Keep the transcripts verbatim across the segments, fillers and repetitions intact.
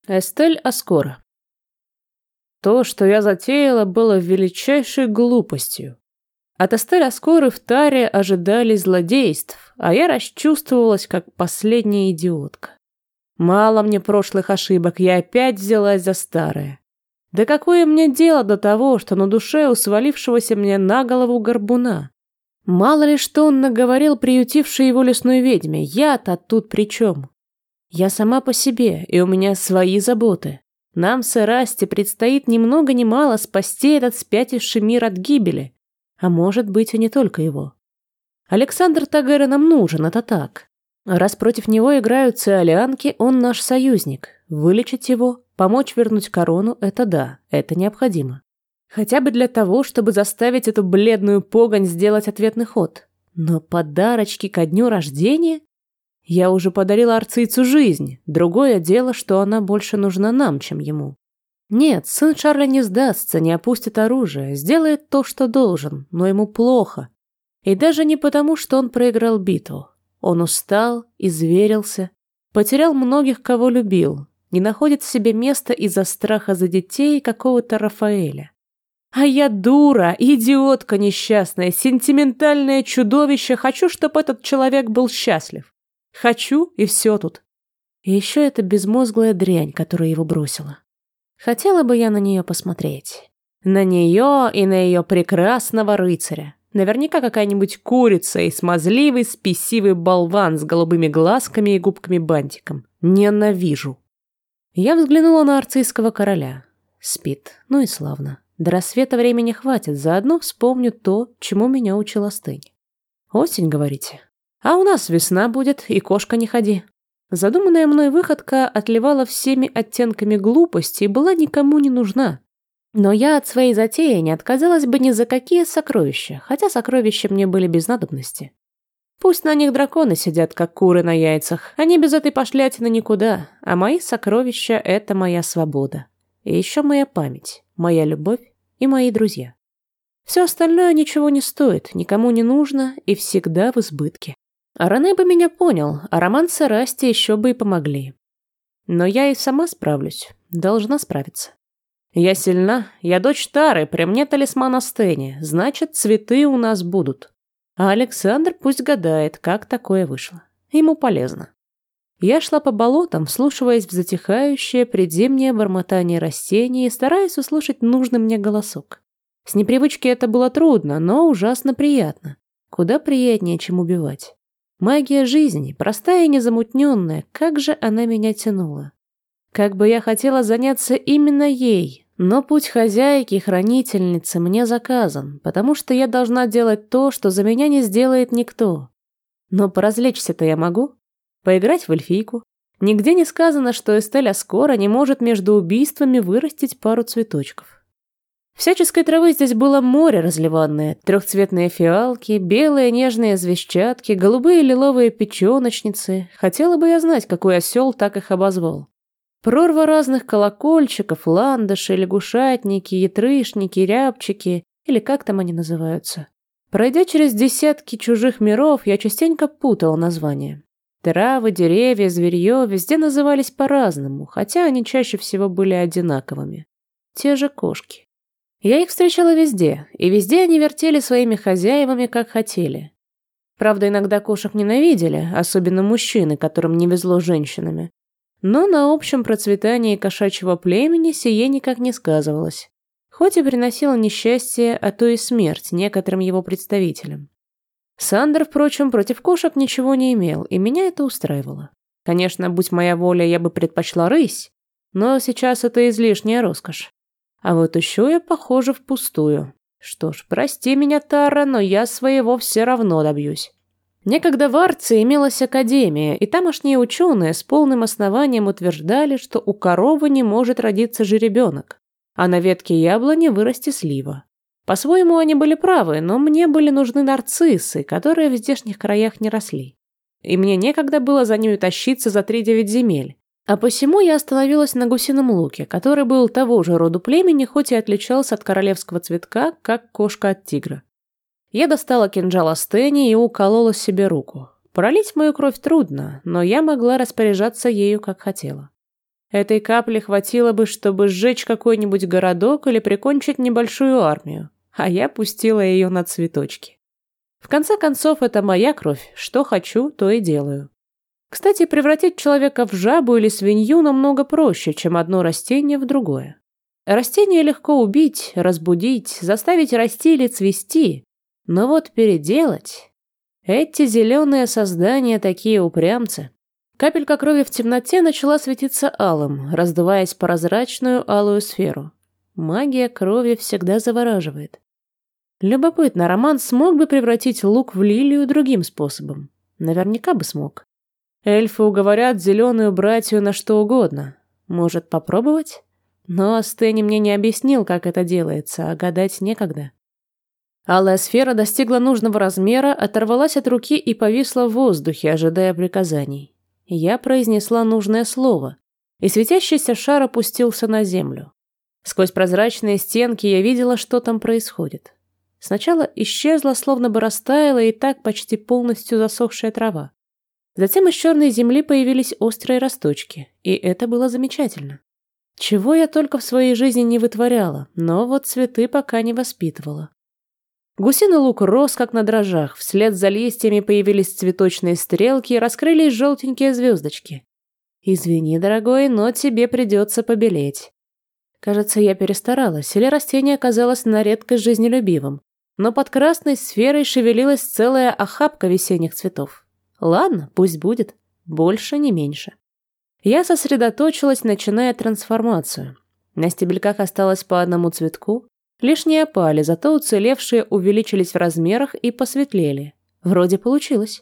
Эстель Аскора. То, что я затеяла, было величайшей глупостью. От Эстель Аскоры в таре ожидали злодейств, а я расчувствовалась, как последняя идиотка. Мало мне прошлых ошибок, я опять взялась за старое. Да какое мне дело до того, что на душе у свалившегося мне на голову горбуна? Мало ли что он наговорил приютившей его лесной ведьме, я-то тут при чем? Я сама по себе, и у меня свои заботы. Нам с Эрасти предстоит ни много ни мало спасти этот спятивший мир от гибели. А может быть, и не только его. Александр Тагера нам нужен, это так. Раз против него играют циолианки, он наш союзник. Вылечить его, помочь вернуть корону – это да, это необходимо. Хотя бы для того, чтобы заставить эту бледную погонь сделать ответный ход. Но подарочки ко дню рождения? Я уже подарила Арцийцу жизнь. Другое дело, что она больше нужна нам, чем ему. Нет, сын Шарля не сдастся, не опустит оружие, сделает то, что должен, но ему плохо. И даже не потому, что он проиграл битву. Он устал, изверился, потерял многих, кого любил, не находит в себе места из-за страха за детей какого-то Рафаэля. А я дура, идиотка несчастная, сентиментальное чудовище, хочу, чтобы этот человек был счастлив. Хочу, и все тут. И еще эта безмозглая дрянь, которая его бросила. Хотела бы я на нее посмотреть. На нее и на ее прекрасного рыцаря. Наверняка какая-нибудь курица и смазливый, спесивый болван с голубыми глазками и губками-бантиком. Ненавижу. Я взглянула на арцийского короля. Спит. Ну и славно. До рассвета времени хватит. Заодно вспомню то, чему меня учил Остынь. Осень, говорите? А у нас весна будет, и кошка не ходи. Задуманная мной выходка отливала всеми оттенками глупости и была никому не нужна. Но я от своей затеи не отказалась бы ни за какие сокровища, хотя сокровища мне были без надобности. Пусть на них драконы сидят, как куры на яйцах, они без этой пошлятины никуда, а мои сокровища — это моя свобода. И еще моя память, моя любовь и мои друзья. Все остальное ничего не стоит, никому не нужно и всегда в избытке. А Рене бы меня понял, а Роман с Эрасти еще бы и помогли. Но я и сама справлюсь, должна справиться. Я сильна, я дочь Тары, при мне талисман Астени, значит, цветы у нас будут. А Александр пусть гадает, как такое вышло. Ему полезно. Я шла по болотам, вслушиваясь в затихающее предзимнее бормотание растений и стараясь услышать нужный мне голосок. С непривычки это было трудно, но ужасно приятно. Куда приятнее, чем убивать. Магия жизни, простая и незамутненная, как же она меня тянула. Как бы я хотела заняться именно ей, но путь хозяйки, хранительницы мне заказан, потому что я должна делать то, что за меня не сделает никто. Но поразвлечься-то я могу? Поиграть в эльфийку? Нигде не сказано, что Эстель Аскора не может между убийствами вырастить пару цветочков. Всяческой травы здесь было море разливанное, трехцветные фиалки, белые нежные звездчатки, голубые лиловые печеночницы. Хотела бы я знать, какой осел так их обозвал. Прорва разных колокольчиков, ландыши, лягушатники, ятрышники, рябчики, или как там они называются. Пройдя через десятки чужих миров, я частенько путала названия. Травы, деревья, зверье везде назывались по-разному, хотя они чаще всего были одинаковыми. Те же кошки. Я их встречала везде, и везде они вертели своими хозяевами, как хотели. Правда, иногда кошек ненавидели, особенно мужчины, которым не везло с женщинами. Но на общем процветании кошачьего племени сие никак не сказывалось. Хоть и приносило несчастье, а то и смерть некоторым его представителям. Сандер, впрочем, против кошек ничего не имел, и меня это устраивало. Конечно, будь моя воля, я бы предпочла рысь, но сейчас это излишняя роскошь. А вот еще я, похоже, впустую. Что ж, прости меня, Тара, но я своего все равно добьюсь. Некогда в Арции имелась академия, и тамошние ученые с полным основанием утверждали, что у коровы не может родиться жеребенок, а на ветке яблони вырасти слива. По-своему они были правы, но мне были нужны нарциссы, которые в здешних краях не росли. И мне некогда было за ними тащиться за три девять земель. А посему я остановилась на гусином луке, который был того же роду племени, хоть и отличался от королевского цветка, как кошка от тигра. Я достала кинжал Астени и уколола себе руку. Пролить мою кровь трудно, но я могла распоряжаться ею, как хотела. Этой капли хватило бы, чтобы сжечь какой-нибудь городок или прикончить небольшую армию, а я пустила ее на цветочки. В конце концов, это моя кровь, что хочу, то и делаю. Кстати, превратить человека в жабу или свинью намного проще, чем одно растение в другое. Растение легко убить, разбудить, заставить расти или цвести, но вот переделать... Эти зеленые создания такие упрямцы. Капелька крови в темноте начала светиться алым, раздуваясь в прозрачную алую сферу. Магия крови всегда завораживает. Любопытно, Роман смог бы превратить лук в лилию другим способом? Наверняка бы смог. Эльфы уговорят зеленую братью на что угодно. Может, попробовать? Но Астени мне не объяснил, как это делается, а гадать некогда. Алая сфера достигла нужного размера, оторвалась от руки и повисла в воздухе, ожидая приказаний. Я произнесла нужное слово, и светящийся шар опустился на землю. Сквозь прозрачные стенки я видела, что там происходит. Сначала исчезла, словно бы растаяла и так почти полностью засохшая трава. Затем из черной земли появились острые росточки, и это было замечательно. Чего я только в своей жизни не вытворяла, но вот цветы пока не воспитывала. Гусиный лук рос, как на дрожжах, вслед за листьями появились цветочные стрелки и раскрылись желтенькие звездочки. Извини, дорогой, но тебе придется побелеть. Кажется, я перестаралась, или растение оказалось на редкость жизнелюбивым, но под красной сферой шевелилась целая охапка весенних цветов. Ладно, пусть будет, больше не меньше. Я сосредоточилась, начиная трансформацию. На стебельках осталось по одному цветку. Лишние опали, зато уцелевшие увеличились в размерах и посветлели. Вроде получилось.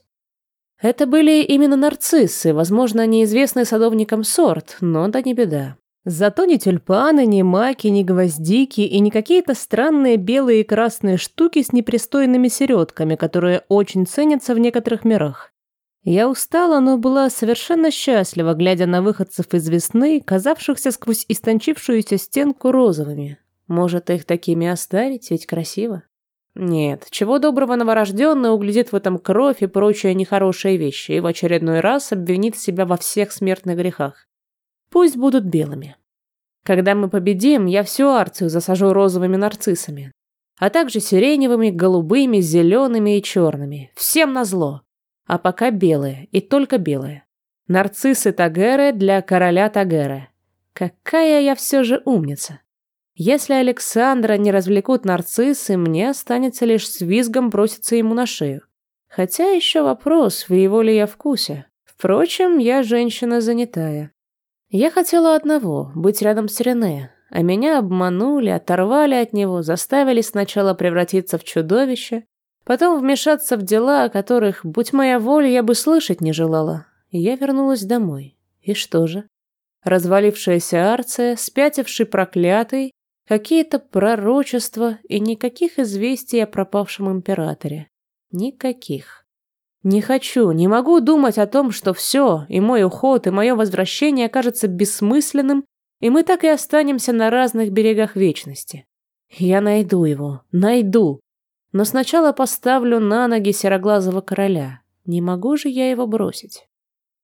Это были именно нарциссы, возможно, неизвестный садовникам сорт, но да не беда. Зато ни тюльпаны, ни маки, ни гвоздики и не какие-то странные белые и красные штуки с непристойными середками, которые очень ценятся в некоторых мирах. Я устала, но была совершенно счастлива, глядя на выходцев из весны, казавшихся сквозь истончившуюся стенку розовыми. Может, их такими оставить, ведь красиво? Нет, чего доброго новорожденный углядит в этом кровь и прочие нехорошие вещи и в очередной раз обвинит себя во всех смертных грехах. Пусть будут белыми. Когда мы победим, я всю Арцию засажу розовыми нарциссами, а также сиреневыми, голубыми, зелеными и черными. Всем назло. А пока белые, и только белые. Нарциссы Тагеры для короля Тагеры. Какая я все же умница. Если Александра не развлекут нарциссы, мне останется лишь с визгом броситься ему на шею. Хотя еще вопрос, в его ли я вкусе. Впрочем, я женщина занятая. Я хотела одного – быть рядом с Рене, а меня обманули, оторвали от него, заставили сначала превратиться в чудовище, потом вмешаться в дела, о которых, будь моя воля, я бы слышать не желала. И я вернулась домой. И что же? Развалившаяся Арция, спятивший проклятый, какие-то пророчества и никаких известий о пропавшем императоре. Никаких. Не хочу, не могу думать о том, что все, и мой уход, и мое возвращение окажется бессмысленным, и мы так и останемся на разных берегах вечности. Я найду его, найду. Но сначала поставлю на ноги сероглазого короля. Не могу же я его бросить.